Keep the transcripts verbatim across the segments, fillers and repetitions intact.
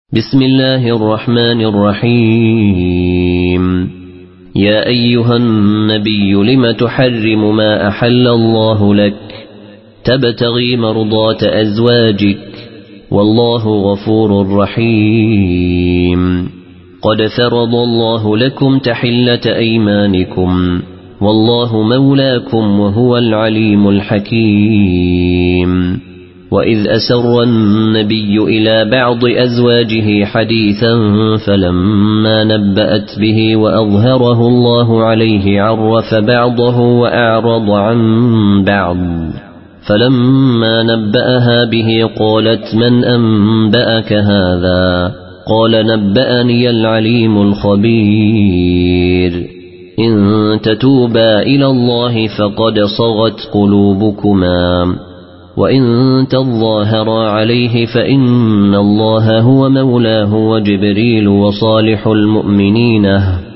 بسم الله الرحمن الرحيم. يا أيها النبي لم تحرم ما أحل الله لك تبتغي مرضات أزواجك والله غفور رحيم. قد فرض الله لكم تحلة أيمانكم والله مولاكم وهو العليم الحكيم. وإذ أسر النبي إلى بعض أزواجه حديثا فلما نبأت به وأظهره الله عليه عرف بعضه وأعرض عن بعض. فلما نبأها به قالت من أنبأك هذا؟ قال نبأني العليم الخبير. إن تتوبا إلى الله فقد صغت قلوبكما وإن تظاهرا عليه فإن الله هو مولاه وجبريل وصالح المؤمنين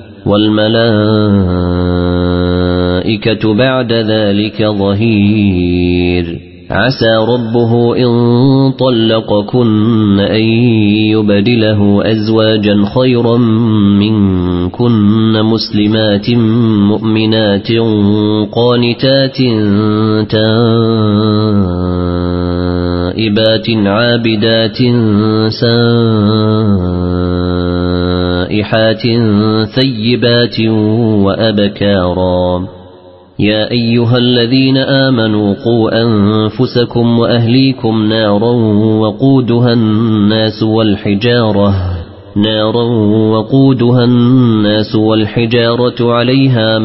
والملائكة بعد ذلك ظهير. عسى ربه إن طلقكن أن يبدله أزواجا خيرا منكن مسلمات مؤمنات قانتات تائبات عابدات سائحات ثيبات وأبكارا. يا أيها الذين آمنوا قوا أنفسكم وأهليكم نارا وقودها الناس والحجارة نارا وقودها الناس والحجارة عليها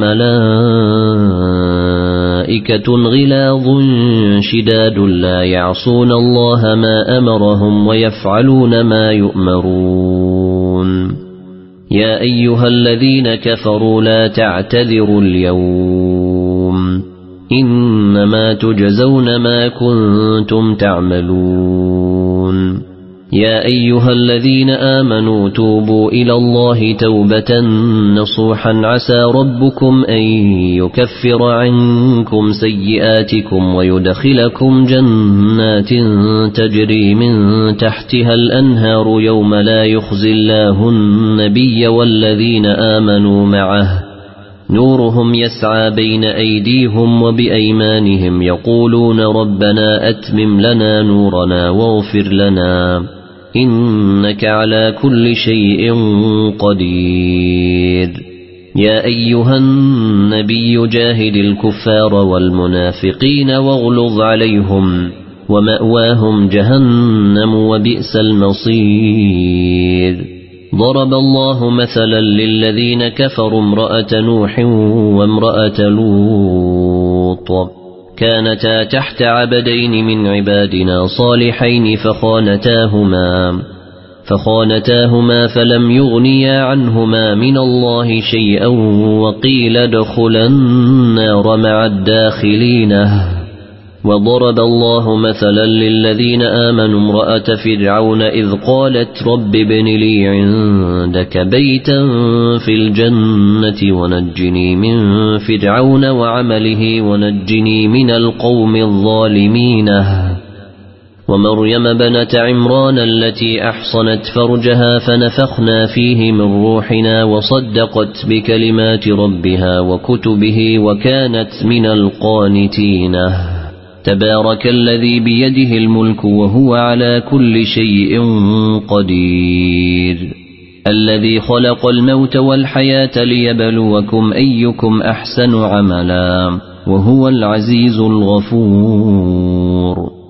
ملائكة غلاظ شداد لا يعصون الله ما أمرهم ويفعلون ما يؤمرون. يا أيها الذين كفروا لا تعتذروا اليوم إنما تجزون ما كنتم تعملون. يا أيها الذين آمنوا توبوا إلى الله توبة نصوحا عسى ربكم أن يكفر عنكم سيئاتكم ويدخلكم جنات تجري من تحتها الأنهار يوم لا يخزي الله النبي والذين آمنوا معه نورهم يسعى بين أيديهم وبأيمانهم يقولون ربنا أتمم لنا نورنا واغفر لنا إنك على كل شيء قدير. يا أيها النبي جاهد الكفار والمنافقين واغلظ عليهم ومأواهم جهنم وبئس المصير. ضرب الله مثلا للذين كفروا امرأة نوح وامرأة لوط كانتا تحت عبدين من عبادنا صالحين فخانتاهما فخانتاهما فلم يغنيا عنهما من الله شيئا وقيل ادخلا النار مع الداخلين. وضرب الله مثلا للذين آمنوا امرأة فرعون إذ قالت رب ابن لي عندك بيتا في الجنة ونجني من فرعون وعمله ونجني من القوم الظالمين. ومريم بنت عمران التي أحصنت فرجها فنفخنا فيه من روحنا وصدقت بكلمات ربها وكتبه وكانت من القانتين. تبارك الذي بيده الملك وهو على كل شيء قدير. الذي خلق الموت والحياة ليبلوكم أيكم أحسن عملا وهو العزيز الغفور.